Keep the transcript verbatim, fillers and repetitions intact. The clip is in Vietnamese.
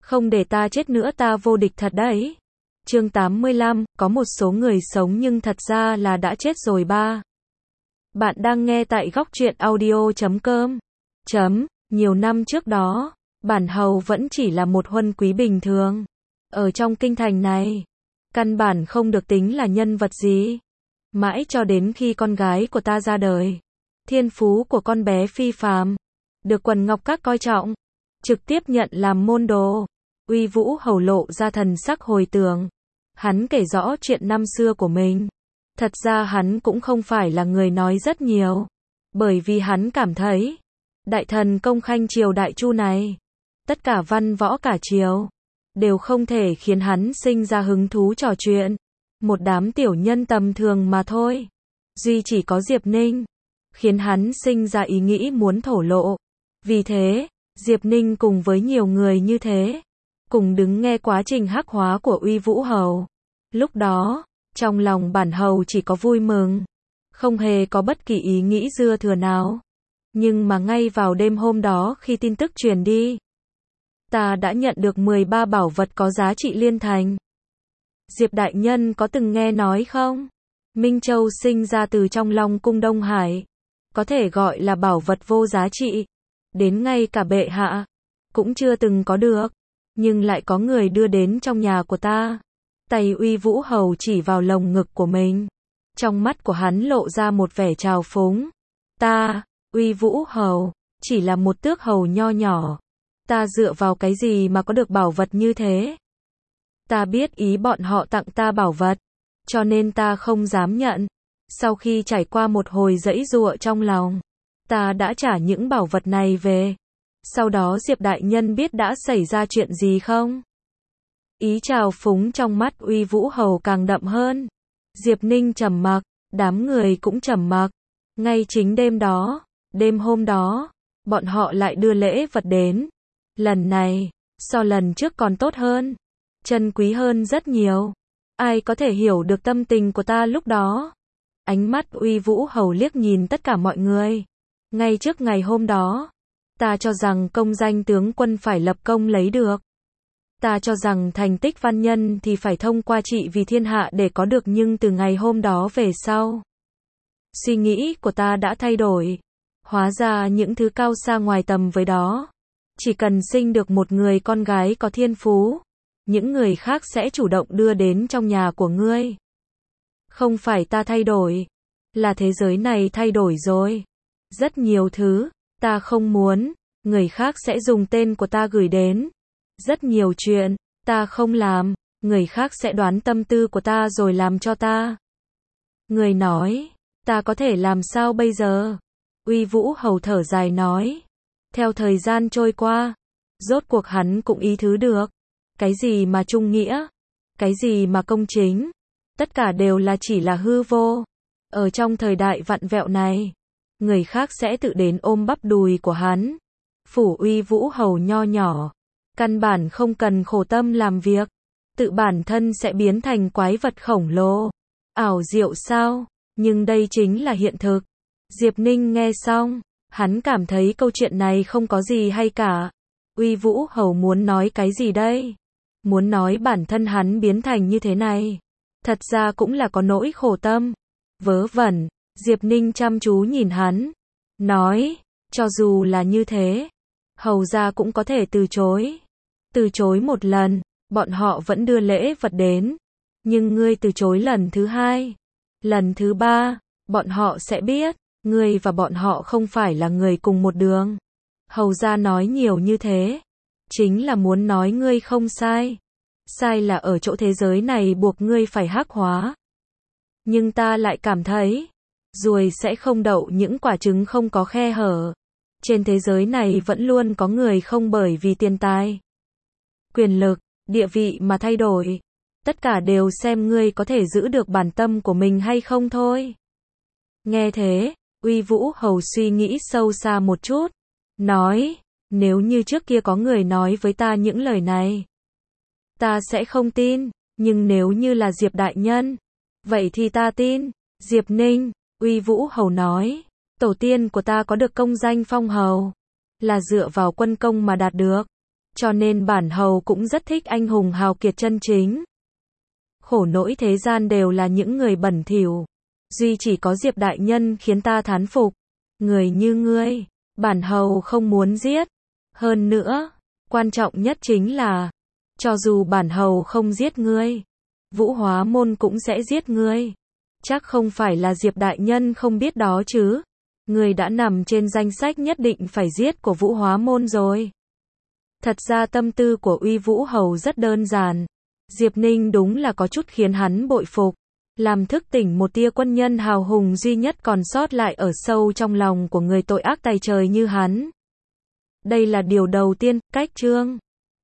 Không để ta chết nữa ta vô địch thật đấy. Chương tám mươi lăm, có một số người sống nhưng thật ra là đã chết rồi ba. Bạn đang nghe tại góc truyện audio chấm com. Chấm, nhiều năm trước đó, bản hầu vẫn chỉ là một huân quý bình thường. Ở trong kinh thành này, căn bản không được tính là nhân vật gì. Mãi cho đến khi con gái của ta ra đời, thiên phú của con bé phi phàm, được quần ngọc các coi trọng, trực tiếp nhận làm môn đồ. Uy Vũ Hầu lộ ra thần sắc hồi tưởng. Hắn kể rõ chuyện năm xưa của mình. Thật ra hắn cũng không phải là người nói rất nhiều. Bởi vì hắn cảm thấy, đại thần công khanh triều đại Chu này, tất cả văn võ cả triều, đều không thể khiến hắn sinh ra hứng thú trò chuyện. Một đám tiểu nhân tầm thường mà thôi. Duy chỉ có Diệp Ninh, khiến hắn sinh ra ý nghĩ muốn thổ lộ. Vì thế, Diệp Ninh cùng với nhiều người như thế, cùng đứng nghe quá trình hắc hóa của Uy Vũ Hầu. Lúc đó, trong lòng bản hầu chỉ có vui mừng, không hề có bất kỳ ý nghĩ dư thừa nào. Nhưng mà ngay vào đêm hôm đó khi tin tức truyền đi, ta đã nhận được mười ba bảo vật có giá trị liên thành. Diệp đại nhân có từng nghe nói không? Minh Châu sinh ra từ trong Long cung Đông Hải, có thể gọi là bảo vật vô giá trị. Đến ngay cả bệ hạ cũng chưa từng có được, nhưng lại có người đưa đến trong nhà của ta. Tay Uy Vũ Hầu chỉ vào lồng ngực của mình. Trong mắt của hắn lộ ra một vẻ trào phúng. Ta, Uy Vũ Hầu, chỉ là một tước hầu nho nhỏ. Ta dựa vào cái gì mà có được bảo vật như thế? Ta biết ý bọn họ tặng ta bảo vật, cho nên ta không dám nhận. Sau khi trải qua một hồi giãy giụa trong lòng, ta đã trả những bảo vật này về. Sau đó Diệp đại nhân biết đã xảy ra chuyện gì không? Ý trào phúng trong mắt Uy Vũ Hầu càng đậm hơn. Diệp Ninh trầm mặc, đám người cũng trầm mặc. Ngay chính đêm đó, đêm hôm đó, bọn họ lại đưa lễ vật đến. Lần này, so lần trước còn tốt hơn, chân quý hơn rất nhiều. Ai có thể hiểu được tâm tình của ta lúc đó? Ánh mắt Uy Vũ Hầu liếc nhìn tất cả mọi người. Ngay trước ngày hôm đó, ta cho rằng công danh tướng quân phải lập công lấy được. Ta cho rằng thành tích văn nhân thì phải thông qua trị vì thiên hạ để có được, nhưng từ ngày hôm đó về sau, suy nghĩ của ta đã thay đổi. Hóa ra những thứ cao xa ngoài tầm với đó, chỉ cần sinh được một người con gái có thiên phú, những người khác sẽ chủ động đưa đến trong nhà của ngươi. Không phải ta thay đổi, là thế giới này thay đổi rồi. Rất nhiều thứ, ta không muốn, người khác sẽ dùng tên của ta gửi đến. Rất nhiều chuyện, ta không làm, người khác sẽ đoán tâm tư của ta rồi làm cho ta. Người nói, ta có thể làm sao bây giờ? Uy Vũ Hầu thở dài nói. Theo thời gian trôi qua, rốt cuộc hắn cũng ý thứ được. Cái gì mà trung nghĩa, cái gì mà công chính, tất cả đều là chỉ là hư vô. Ở trong thời đại vặn vẹo này, người khác sẽ tự đến ôm bắp đùi của hắn. Phủ Uy Vũ Hầu nho nhỏ, căn bản không cần khổ tâm làm việc, tự bản thân sẽ biến thành quái vật khổng lồ. Ảo diệu sao? Nhưng đây chính là hiện thực. Diệp Ninh nghe xong, hắn cảm thấy câu chuyện này không có gì hay cả. Uy Vũ Hầu muốn nói cái gì đây? Muốn nói bản thân hắn biến thành như thế này, thật ra cũng là có nỗi khổ tâm. Vớ vẩn. Diệp Ninh chăm chú nhìn hắn, nói, cho dù là như thế, hầu gia cũng có thể từ chối. Từ chối một lần, bọn họ vẫn đưa lễ vật đến. Nhưng ngươi từ chối lần thứ hai, lần thứ ba, bọn họ sẽ biết, ngươi và bọn họ không phải là người cùng một đường. Hầu gia nói nhiều như thế, chính là muốn nói ngươi không sai. Sai là ở chỗ thế giới này buộc ngươi phải hắc hóa. Nhưng ta lại cảm thấy, ruồi sẽ không đậu những quả trứng không có khe hở. Trên thế giới này vẫn luôn có người không bởi vì tiền tài, quyền lực, địa vị mà thay đổi. Tất cả đều xem ngươi có thể giữ được bản tâm của mình hay không thôi. Nghe thế, Uy Vũ Hầu suy nghĩ sâu xa một chút, nói, nếu như trước kia có người nói với ta những lời này, ta sẽ không tin, nhưng nếu như là Diệp đại nhân, vậy thì ta tin. Diệp Ninh, Uy Vũ Hầu nói, tổ tiên của ta có được công danh phong hầu, là dựa vào quân công mà đạt được. Cho nên bản hầu cũng rất thích anh hùng hào kiệt chân chính. Khổ nỗi thế gian đều là những người bẩn thỉu. Duy chỉ có Diệp đại nhân khiến ta thán phục. Người như ngươi, bản hầu không muốn giết. Hơn nữa, quan trọng nhất chính là, cho dù bản hầu không giết ngươi, Vũ Hóa Môn cũng sẽ giết ngươi. Chắc không phải là Diệp đại nhân không biết đó chứ. Ngươi đã nằm trên danh sách nhất định phải giết của Vũ Hóa Môn rồi. Thật ra tâm tư của Uy Vũ Hầu rất đơn giản. Diệp Ninh đúng là có chút khiến hắn bội phục. Làm thức tỉnh một tia quân nhân hào hùng duy nhất còn sót lại ở sâu trong lòng của người tội ác tày trời như hắn. Đây là điều đầu tiên, cách chương